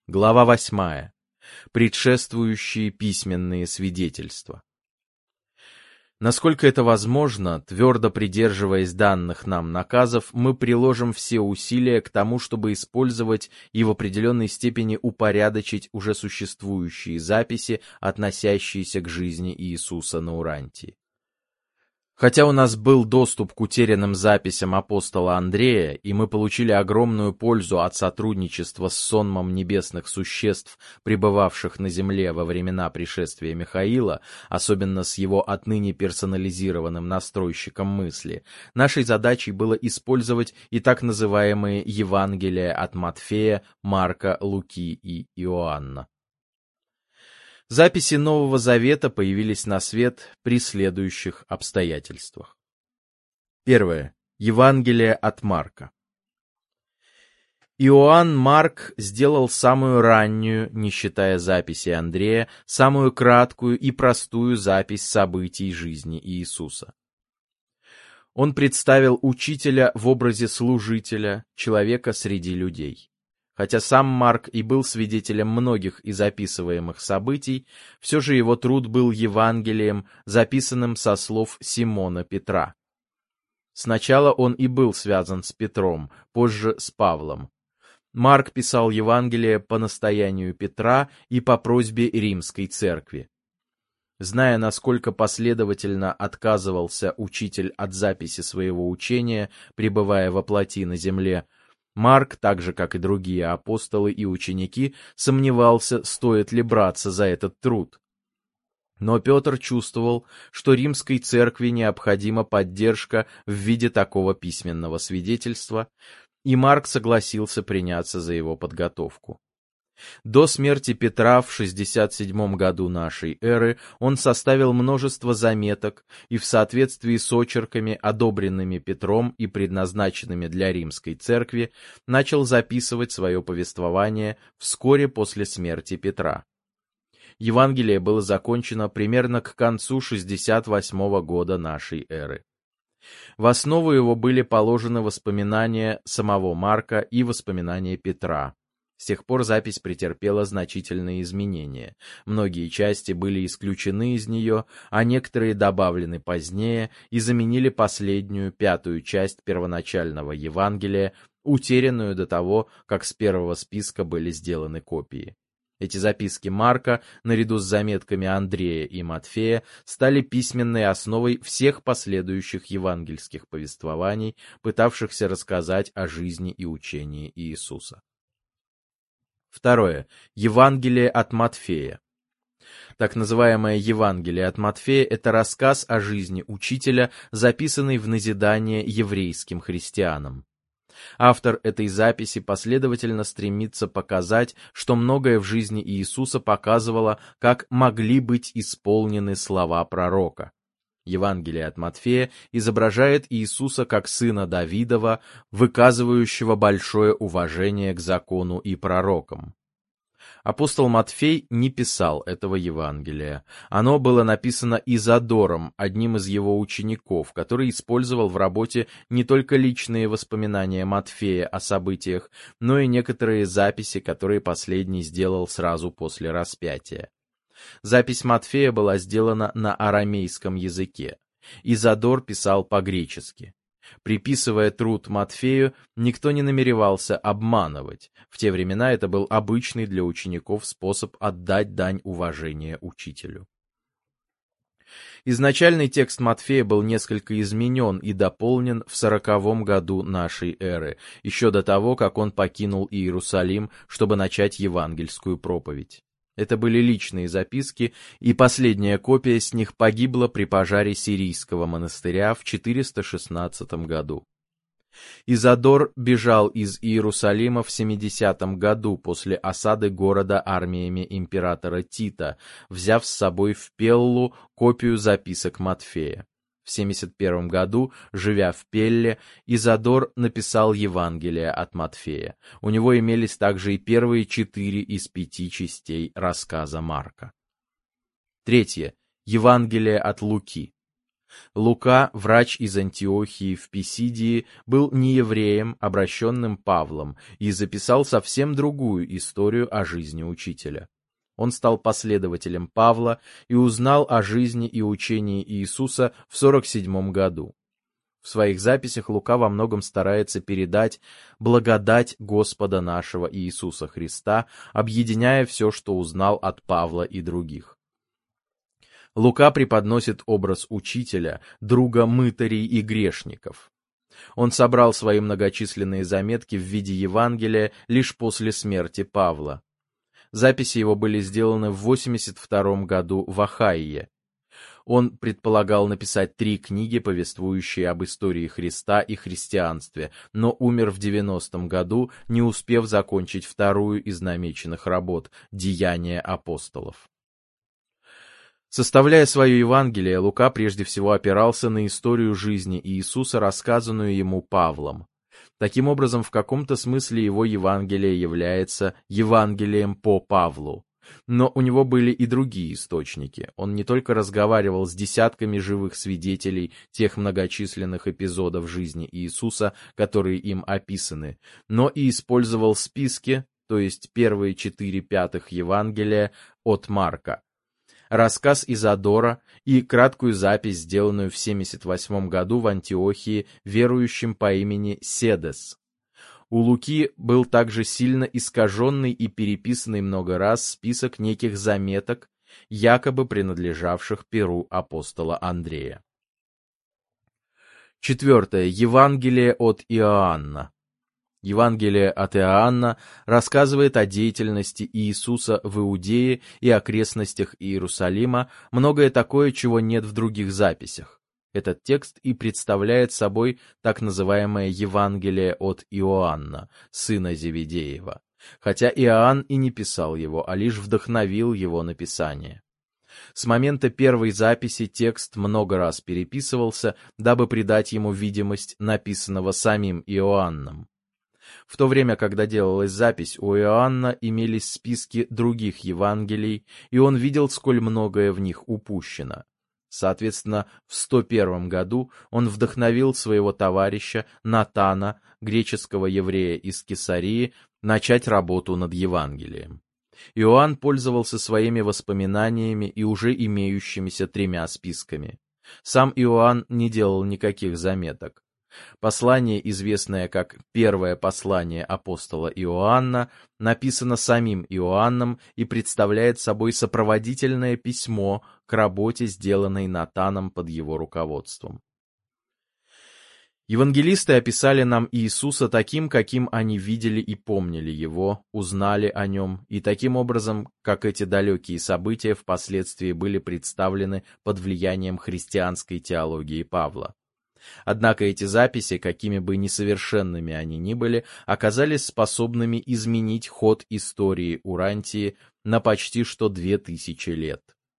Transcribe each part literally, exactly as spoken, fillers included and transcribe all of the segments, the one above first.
Глава восьмая. Предшествующие письменные свидетельства. Насколько это возможно, твердо придерживаясь данных нам наказов, мы приложим все усилия к тому, чтобы использовать и в определенной степени упорядочить уже существующие записи, относящиеся к жизни Иисуса на Урантии. Хотя у нас был доступ к утерянным записям апостола Андрея, и мы получили огромную пользу от сотрудничества с сонмом небесных существ, пребывавших на земле во времена пришествия Михаила, особенно с его отныне персонализированным настройщиком мысли, нашей задачей было использовать и так называемые Евангелия от Матфея, Марка, Луки и Иоанна. Записи Нового Завета появились на свет при следующих обстоятельствах. Первое. Евангелие от Марка. Иоанн Марк сделал самую раннюю, не считая записи Андрея, самую краткую и простую запись событий жизни Иисуса. Он представил учителя в образе служителя, человека среди людей. Хотя сам Марк и был свидетелем многих из описываемых событий, все же его труд был Евангелием, записанным со слов Симона Петра. Сначала он и был связан с Петром, позже с Павлом. Марк писал Евангелие по настоянию Петра и по просьбе Римской церкви. Зная, насколько последовательно отказывался учитель от записи своего учения, пребывая во плоти на земле, Марк, так же как и другие апостолы и ученики, сомневался, стоит ли браться за этот труд. Но Петр чувствовал, что Римской церкви необходима поддержка в виде такого письменного свидетельства, и Марк согласился приняться за его подготовку. До смерти Петра в шестьдесят седьмом году нашей эры он составил множество заметок и в соответствии с очерками, одобренными Петром и предназначенными для Римской церкви, начал записывать свое повествование вскоре после смерти Петра. Евангелие было закончено примерно к концу шестьдесят восьмого года нашей эры. В основу его были положены воспоминания самого Марка и воспоминания Петра. С тех пор запись претерпела значительные изменения. Многие части были исключены из нее, а некоторые добавлены позднее и заменили последнюю, пятую часть первоначального Евангелия, утерянную до того, как с первого списка были сделаны копии. Эти записки Марка, наряду с заметками Андрея и Матфея, стали письменной основой всех последующих евангельских повествований, пытавшихся рассказать о жизни и учении Иисуса. Второе. Евангелие от Матфея. Так называемое Евангелие от Матфея – это рассказ о жизни учителя, записанный в назидание еврейским христианам. Автор этой записи последовательно стремится показать, что многое в жизни Иисуса показывало, как могли быть исполнены слова пророка. Евангелие от Матфея изображает Иисуса как сына Давидова, выказывающего большое уважение к закону и пророкам. Апостол Матфей не писал этого Евангелия. Оно было написано Изодором, одним из его учеников, который использовал в работе не только личные воспоминания Матфея о событиях, но и некоторые записи, которые последний сделал сразу после распятия. Запись Матфея была сделана на арамейском языке. Изодор писал по-гречески. Приписывая труд Матфею, никто не намеревался обманывать. В те времена это был обычный для учеников способ отдать дань уважения учителю. Изначальный текст Матфея был несколько изменен и дополнен в сороковом году нашей эры, еще до того, как он покинул Иерусалим, чтобы начать евангельскую проповедь. Это были личные записки, и последняя копия с них погибла при пожаре сирийского монастыря в четыреста шестнадцатом году. Изодор бежал из Иерусалима в семидесятом году после осады города армиями императора Тита, взяв с собой в Пеллу копию записок Матфея. В семьдесят первом году, живя в Пелле, Изодор написал Евангелие от Матфея. У него имелись также и первые четыре из пяти частей рассказа Марка. Третье. Евангелие от Луки. Лука, врач из Антиохии в Писидии, был не евреем, обращенным Павлом, и записал совсем другую историю о жизни учителя. Он стал последователем Павла и узнал о жизни и учении Иисуса в сорок седьмом году. В своих записях Лука во многом старается передать благодать Господа нашего Иисуса Христа, объединяя все, что узнал от Павла и других. Лука преподносит образ учителя, друга мытарей и грешников. Он собрал свои многочисленные заметки в виде Евангелия лишь после смерти Павла. Записи его были сделаны в восемьдесят втором году в Ахайе. Он предполагал написать три книги, повествующие об истории Христа и христианстве, но умер в девяностом году, не успев закончить вторую из намеченных работ «Деяния апостолов». Составляя свое Евангелие, Лука прежде всего опирался на историю жизни Иисуса, рассказанную ему Павлом. Таким образом, в каком-то смысле его Евангелие является Евангелием по Павлу. Но у него были и другие источники. Он не только разговаривал с десятками живых свидетелей тех многочисленных эпизодов жизни Иисуса, которые им описаны, но и использовал списки, то есть первые четыре пятых Евангелия от Марка, рассказ Изодора и краткую запись, сделанную в семьдесят восьмом году в Антиохии верующим по имени Седес. У Луки был также сильно искаженный и переписанный много раз список неких заметок, якобы принадлежавших перу апостола Андрея. Четвертое. Евангелие от Иоанна. Евангелие от Иоанна рассказывает о деятельности Иисуса в Иудее и окрестностях Иерусалима, многое такое, чего нет в других записях. Этот текст и представляет собой так называемое Евангелие от Иоанна, сына Зеведеева, хотя Иоанн и не писал его, а лишь вдохновил его написание. С момента первой записи текст много раз переписывался, дабы придать ему видимость написанного самим Иоанном. В то время, когда делалась запись, у Иоанна имелись списки других Евангелий, и он видел, сколь многое в них упущено. Соответственно, в сто первом году он вдохновил своего товарища Натана, греческого еврея из Кесарии, начать работу над Евангелием. Иоанн пользовался своими воспоминаниями и уже имеющимися тремя списками. Сам Иоанн не делал никаких заметок. Послание, известное как «Первое послание апостола Иоанна», написано самим Иоанном и представляет собой сопроводительное письмо к работе, сделанной Натаном под его руководством. Евангелисты описали нам Иисуса таким, каким они видели и помнили его, узнали о нем, и таким образом, как эти далекие события впоследствии были представлены под влиянием христианской теологии Павла. Однако эти записи, какими бы несовершенными они ни были, оказались способными изменить ход истории Урантии на почти что две тысячи лет.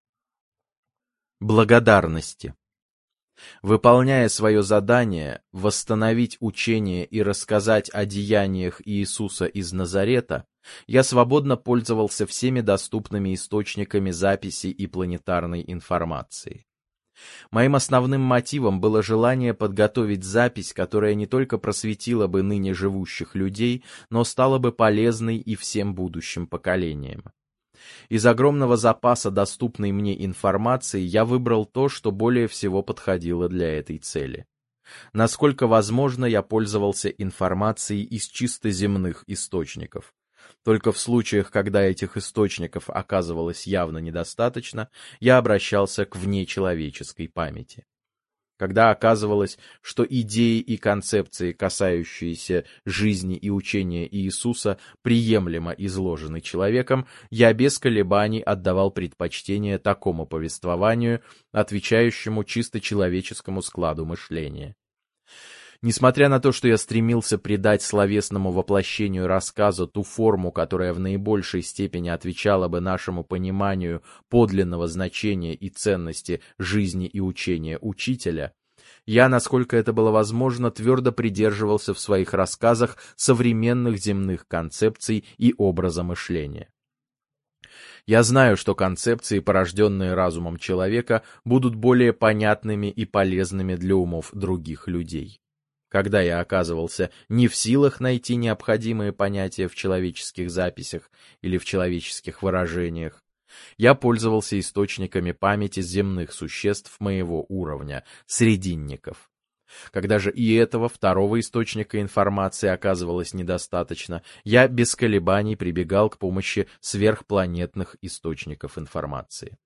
Благодарности. Выполняя свое задание восстановить учение и рассказать о деяниях Иисуса из Назарета, я свободно пользовался всеми доступными источниками записи и планетарной информации. Моим основным мотивом было желание подготовить запись, которая не только просветила бы ныне живущих людей, но стала бы полезной и всем будущим поколениям. Из огромного запаса доступной мне информации я выбрал то, что более всего подходило для этой цели. Насколько возможно, я пользовался информацией из чисто земных источников. Только в случаях, когда этих источников оказывалось явно недостаточно, я обращался к внечеловеческой памяти. Когда оказывалось, что идеи и концепции, касающиеся жизни и учения Иисуса, приемлемо изложены человеком, я без колебаний отдавал предпочтение такому повествованию, отвечающему чисто человеческому складу мышления. Несмотря на то, что я стремился придать словесному воплощению рассказа ту форму, которая в наибольшей степени отвечала бы нашему пониманию подлинного значения и ценности жизни и учения учителя, я, насколько это было возможно, твердо придерживался в своих рассказах современных земных концепций и образа мышления. Я знаю, что концепции, порожденные разумом человека, будут более понятными и полезными для умов других людей. Когда я оказывался не в силах найти необходимые понятия в человеческих записях или в человеческих выражениях, я пользовался источниками памяти земных существ моего уровня, срединников. Когда же и этого второго источника информации оказывалось недостаточно, я без колебаний прибегал к помощи сверхпланетных источников информации.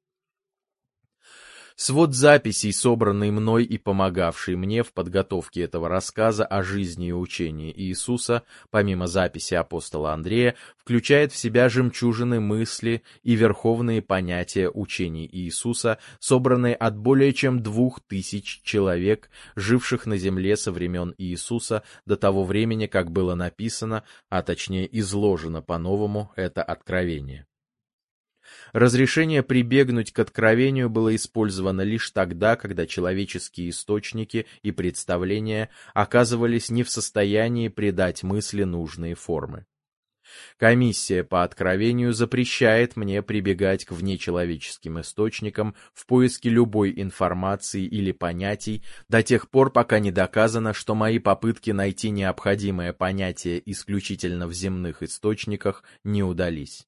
Свод записей, собранный мной и помогавший мне в подготовке этого рассказа о жизни и учении Иисуса, помимо записи апостола Андрея, включает в себя жемчужины мысли и верховные понятия учений Иисуса, собранные от более чем двух тысяч человек, живших на земле со времен Иисуса до того времени, как было написано, а точнее изложено по-новому это откровение. Разрешение прибегнуть к откровению было использовано лишь тогда, когда человеческие источники и представления оказывались не в состоянии придать мысли нужные формы. Комиссия по откровению запрещает мне прибегать к внечеловеческим источникам в поиске любой информации или понятий до тех пор, пока не доказано, что мои попытки найти необходимое понятие исключительно в земных источниках не удались.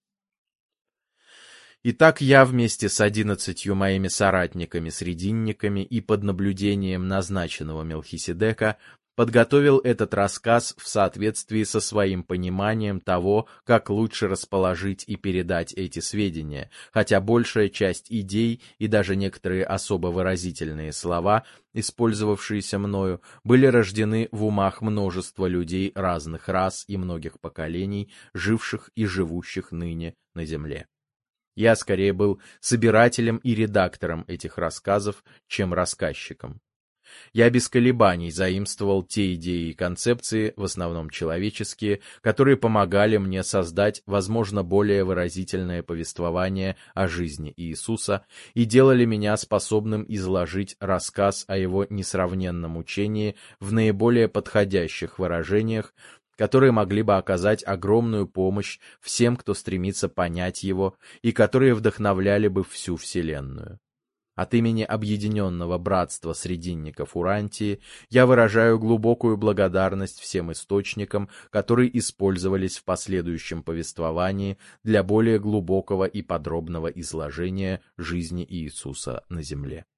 Итак, я вместе с одиннадцатью моими соратниками-срединниками и под наблюдением назначенного Мелхиседека подготовил этот рассказ в соответствии со своим пониманием того, как лучше расположить и передать эти сведения, хотя большая часть идей и даже некоторые особо выразительные слова, использовавшиеся мною, были рождены в умах множества людей разных рас и многих поколений, живших и живущих ныне на земле. Я скорее был собирателем и редактором этих рассказов, чем рассказчиком. Я без колебаний заимствовал те идеи и концепции, в основном человеческие, которые помогали мне создать, возможно, более выразительное повествование о жизни Иисуса и делали меня способным изложить рассказ о его несравненном учении в наиболее подходящих выражениях, которые могли бы оказать огромную помощь всем, кто стремится понять его, и которые вдохновляли бы всю Вселенную. От имени Объединенного Братства Срединников Урантии я выражаю глубокую благодарность всем источникам, которые использовались в последующем повествовании для более глубокого и подробного изложения жизни Иисуса на земле.